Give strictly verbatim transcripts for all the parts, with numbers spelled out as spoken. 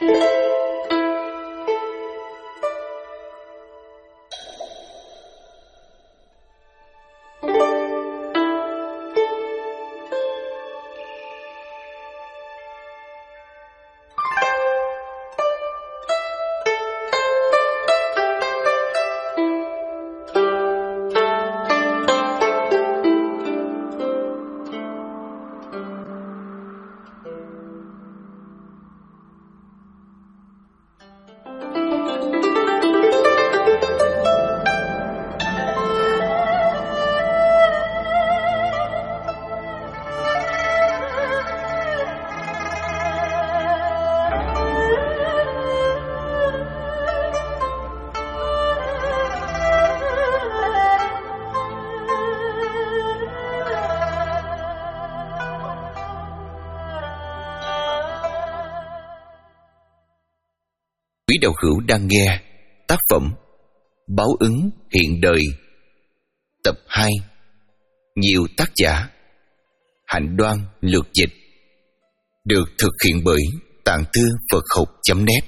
Quý đạo hữu đang nghe tác phẩm Báo ứng hiện đời, tập hai, nhiều tác giả, Hạnh Đoan lược dịch, được thực hiện bởi Tạng Thư Phật Học chấm net.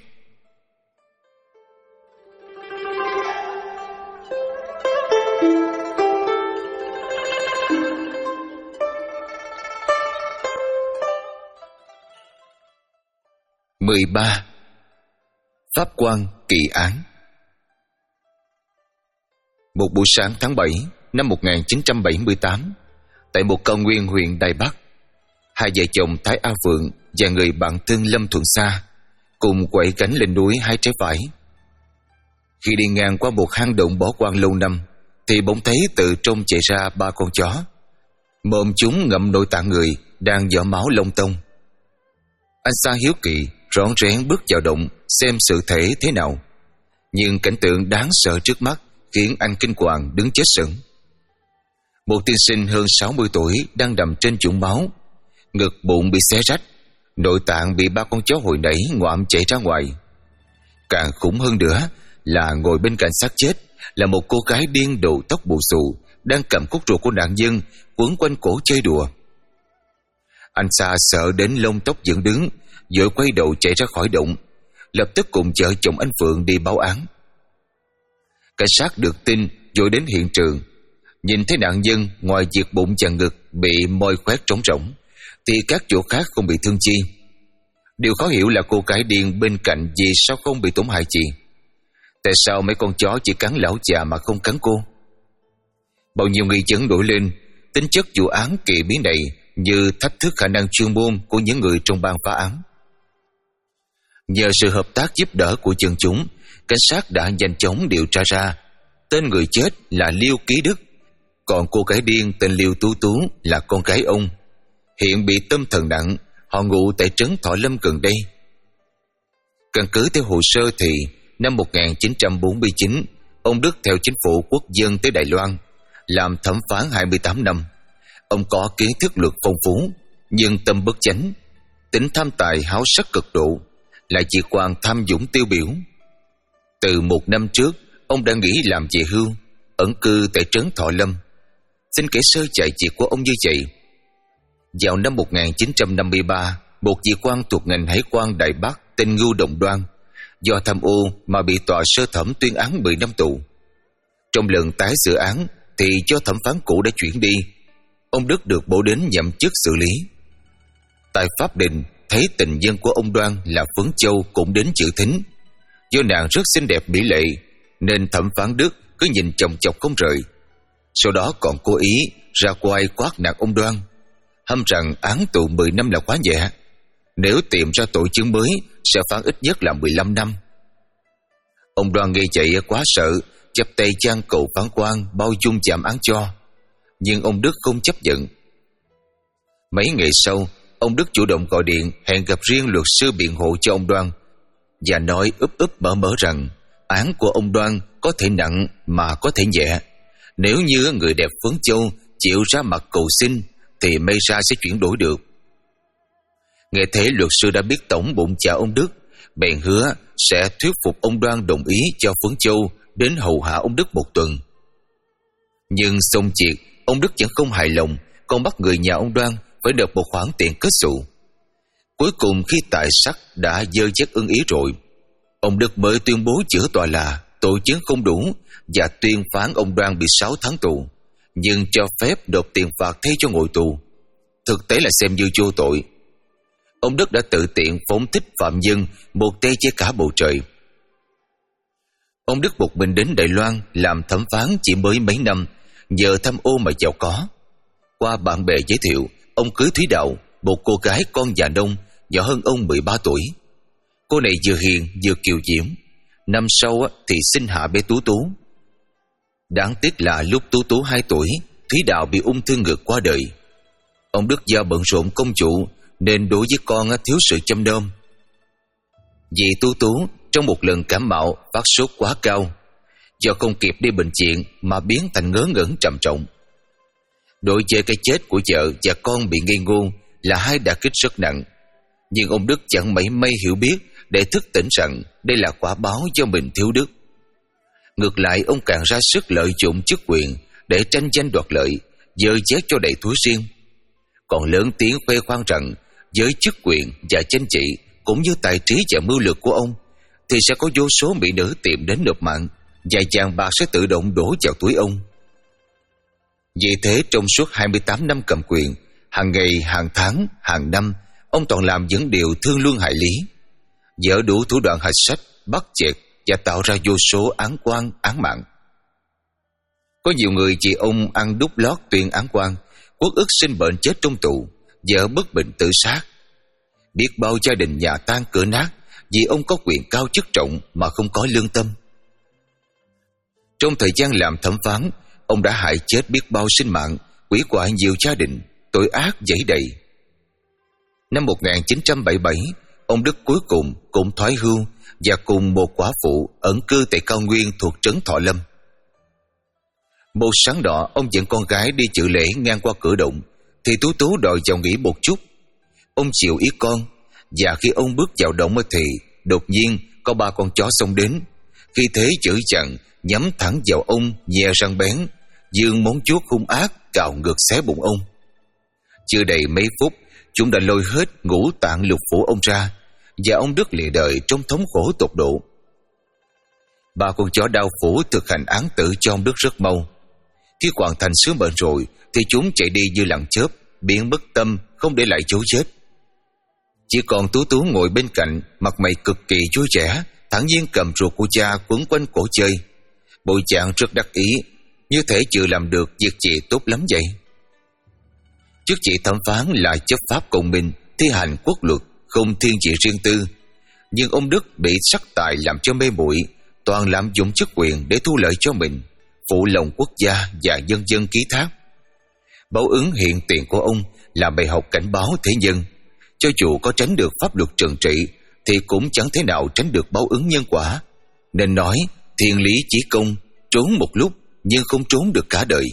mười ba. Pháp quan kỳ án. Một buổi sáng tháng bảy năm một nghìn chín trăm bảy mươi tám, tại một cao nguyên huyện Đài Bắc, hai vợ chồng Thái A Phượng và người bạn thân Lâm Thuận Sa cùng quẩy cánh lên núi hái trái vải. Khi đi ngang qua một hang động bỏ hoang lâu năm, thì bỗng thấy từ trong chạy ra ba con chó. Mồm chúng ngậm nội tạng người đang giỏ máu lông tông. Anh Sa hiếu kỳ rón rén bước vào động xem sự thể thế nào, nhưng cảnh tượng đáng sợ trước mắt khiến anh kinh hoàng đứng chết sững. Một tiên sinh hơn sáu mươi tuổi đang nằm trên chũng máu, ngực bụng bị xé rách, nội tạng bị ba con chó hồi nãy ngoạm chảy ra ngoài. Càng khủng hơn nữa là ngồi bên cạnh xác chết là một cô gái điên đầu tóc bù xù đang cầm cốt ruột của nạn nhân quấn quanh cổ chơi đùa. Anh Sa sợ đến lông tóc dựng đứng, vội quay đầu chạy ra khỏi động, lập tức cùng vợ chồng anh Phượng đi báo án. Cảnh sát được tin vội đến hiện trường, nhìn thấy nạn nhân ngoài việc bụng và ngực bị moi khoét trống rỗng thì các chỗ khác không bị thương chi. Điều khó hiểu là cô gái điên bên cạnh vì sao không bị tổn hại gì? Tại sao mấy con chó chỉ cắn lão già mà không cắn cô? Bao nhiêu nghi vấn nổi lên, tính chất vụ án kỳ bí này như thách thức khả năng chuyên môn của những người trong ban phá án. Nhờ sự hợp tác giúp đỡ của dân chúng, cảnh sát đã nhanh chóng điều tra ra tên người chết là Liêu Ký Đức, còn cô gái điên tên Liêu Tú Tú là con gái ông, hiện bị tâm thần nặng, họ ngụ tại trấn Thọ Lâm gần đây. Căn cứ theo hồ sơ thì năm một nghìn chín trăm bốn mươi chín, ông Đức theo chính phủ quốc dân tới Đài Loan làm thẩm phán hai mươi tám năm. Ông có kiến thức luật phong phú, nhưng tâm bất chánh, tính tham tài háo sắc cực độ, lại chỉ quan tham dũng tiêu biểu. Từ một năm trước, ông đã nghĩ làm về hưu, ẩn cư tại trấn Thọ Lâm. Xin kể sơ chạy chuyện của ông như vậy. Vào năm một nghìn chín trăm năm mươi ba, một vị quan thuộc ngành hải quan Đài Bắc tên Ngưu Đồng Đoan do tham ô mà bị tòa sơ thẩm tuyên án mười năm tù. Trong lần tái xử án thì do thẩm phán cũ đã chuyển đi, ông Đức được bổ đến nhậm chức xử lý. Tại pháp đình, thấy tình nhân của ông Đoan là Phấn Châu cũng đến dự thính. Do nàng rất xinh đẹp mỹ lệ nên thẩm phán Đức cứ nhìn chòng chọc không rời. Sau đó còn cố ý ra quay quát nạt ông Đoan, hăm rằng án tù mười năm là quá nhẹ, nếu tìm ra tội chứng mới sẽ phán ít nhất là mười lăm năm. Ông Đoan nghe vậy quá sợ, chắp tay chan cầu phán quan bao dung giảm án cho, nhưng ông Đức không chấp nhận. Mấy ngày sau, ông Đức chủ động gọi điện hẹn gặp riêng luật sư biện hộ cho ông Đoan và nói úp úp mở mở rằng án của ông Đoan có thể nặng mà có thể nhẹ. Nếu như người đẹp Phấn Châu chịu ra mặt cầu xin thì may ra sẽ chuyển đổi được. Nghe thế, luật sư đã biết tổng bụng dạ ông Đức, bèn hứa sẽ thuyết phục ông Đoan đồng ý cho Phấn Châu đến hầu hạ ông Đức một tuần. Nhưng xong việc, ông Đức vẫn không hài lòng, còn bắt người nhà ông Đoan phải nộp một khoản tiền kết xù. Cuối cùng khi tài sắc đã dơ chất ưng ý rồi, ông Đức mới tuyên bố chữa tòa là tội chứng không đủ và tuyên phán ông Đoan bị sáu tháng tù, nhưng cho phép nộp tiền phạt thay cho ngồi tù. Thực tế là xem như vô tội. Ông Đức đã tự tiện phóng thích phạm nhân một tay che cả bầu trời. Ông Đức một mình đến Đài Loan làm thẩm phán chỉ mới mấy năm, nhờ tham ô mà giàu có. Qua bạn bè giới thiệu, ông cưới Thúy Đạo, một cô gái con nhà nông, nhỏ hơn ông mười ba tuổi. Cô này vừa hiền vừa kiều diễm. Năm sau thì sinh hạ bé Tú Tú. Đáng tiếc là lúc Tú Tú hai tuổi, Thúy Đạo bị ung thư ngực qua đời. Ông Đức do bận rộn công vụ nên đối với con thiếu sự chăm nom. Vì Tú Tú trong một lần cảm mạo phát sốt quá cao, do không kịp đi bệnh viện mà biến thành ngớ ngẩn trầm trọng. Đối với cái chết của vợ và con bị ngây ngô là hai đả kích rất nặng, nhưng ông Đức chẳng mảy may hiểu biết để thức tỉnh rằng đây là quả báo do mình thiếu đức. Ngược lại, ông càng ra sức lợi dụng chức quyền để tranh danh đoạt lợi, dơ dét cho đầy túi riêng, còn lớn tiếng khoe khoang rằng với chức quyền và chính trị cũng như tài trí và mưu lược của ông thì sẽ có vô số mỹ nữ tìm đến nộp mạng và vàng bạc sẽ tự động đổ vào túi ông. Vì thế trong suốt hai mươi tám năm cầm quyền, hàng ngày, hàng tháng, hàng năm, ông toàn làm những điều thương luân hại lý, dở đủ thủ đoạn hạch sách, bắt chẹt và tạo ra vô số án oan, án mạng. Có nhiều người vì ông ăn đút lót tuyên án oan, uất ức sinh bệnh chết trong tù, vợ bất bình tự sát. Biết bao gia đình nhà tan cửa nát vì ông có quyền cao chức trọng mà không có lương tâm. Trong thời gian làm thẩm phán, ông đã hại chết biết bao sinh mạng, hủy hoại nhiều gia đình, tội ác dẫy đầy. Năm một nghìn chín trăm bảy mươi bảy, ông Đức cuối cùng cũng thoái hưu và cùng một quả phụ ẩn cư tại cao nguyên thuộc trấn Thọ Lâm. Một sáng nọ, ông dẫn con gái đi dự lễ ngang qua cửa động thì Tú Tú đòi vào nghỉ một chút. Ông chịu ý con, và khi ông bước vào động thì đột nhiên có ba con chó xông đến. Khi thế chửi chặn, nhắm thẳng vào ông, nhe răng bén, giương móng vuốt hung ác cào ngược xé bụng ông. Chưa đầy mấy phút, chúng đã lôi hết ngũ tạng lục phủ ông ra, và ông Đức lìa đời trong thống khổ tột độ. Ba con chó đao phủ thực hành án tử cho ông Đức rất mau. Khi hoàn thành sứ mệnh rồi thì chúng chạy đi như lặng chớp, biến mất tâm, không để lại dấu vết. Chỉ còn Tú Tú ngồi bên cạnh, mặt mày cực kỳ vui vẻ, thản nhiên cầm ruột của cha quấn quanh cổ chơi. Bộ dạng rất đắc ý, như thể chưa làm được việc gì tốt lắm vậy. Chức vị thẩm phán là chấp pháp công minh, thi hành quốc luật, không thiên vị riêng tư. Nhưng ông Đức bị sắc tài làm cho mê muội, toàn lạm dụng chức quyền để thu lợi cho mình, phụ lòng quốc gia và nhân dân ký thác. Báo ứng hiện tiền của ông là bài học cảnh báo thế nhân. Cho dù có tránh được pháp luật trừng trị thì cũng chẳng thể nào tránh được báo ứng nhân quả. Nên nói thiên lý chí công, trốn một lúc nhưng không trốn được cả đời.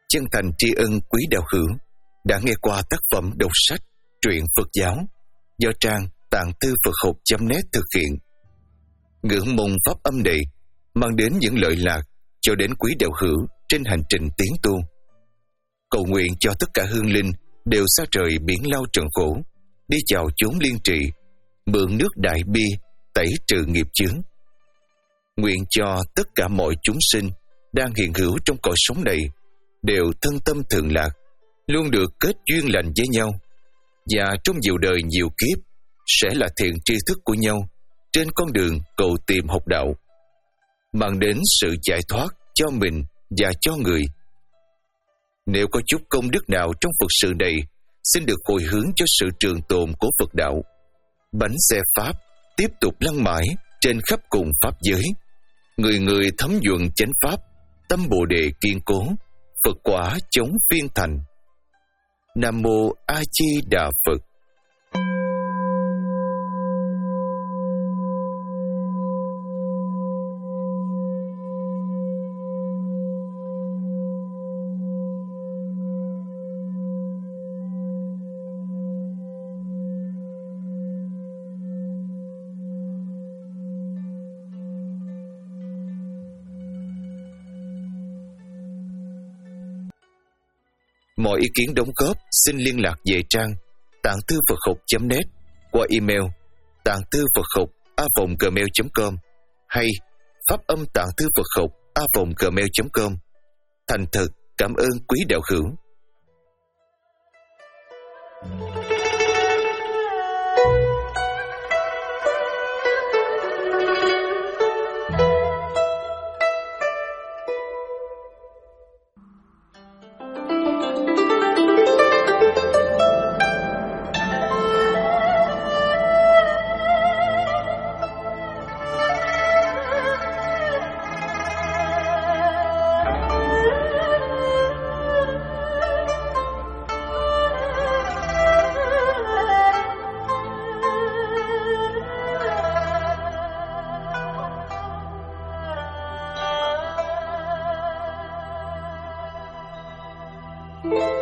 chân thành tri ân quý đạo hữu đã nghe qua tác phẩm đọc sách truyện Phật giáo do trang tạng thư Phật học chấm net thực hiện. Ngưỡng mong pháp âm này mang đến những lợi lạc cho đến quý đạo hữu trên hành trình tiến tu. Cầu nguyện cho tất cả hương linh đều xa trời biển lao trần khổ, đi vào chốn liên trì, mượn nước đại bi tẩy trừ nghiệp chướng. Nguyện cho tất cả mọi chúng sinh đang hiện hữu trong cõi sống này đều thân tâm thượng lạc, luôn được kết duyên lành với nhau, và trong nhiều đời nhiều kiếp sẽ là thiện tri thức của nhau trên con đường cầu tìm học đạo, mang đến sự giải thoát cho mình và cho người. Nếu có chút công đức nào trong Phật sự này, xin được hồi hướng cho sự trường tồn của Phật đạo. Bánh xe Pháp tiếp tục lăn mãi trên khắp cùng Pháp giới. Người người thấm nhuận chánh Pháp, tâm Bồ Đề kiên cố, Phật quả chống phiên thành. Nam Mô A Di Đà Phật. Mọi ý kiến đóng góp xin liên lạc về trang tạng thư Phật học chấm net qua email tạng thư Phật học a vòng gmail chấm com hay pháp âm tạng thư Phật học a vòng gmail chấm com. Thành thật cảm ơn quý đạo hữu. Thank you.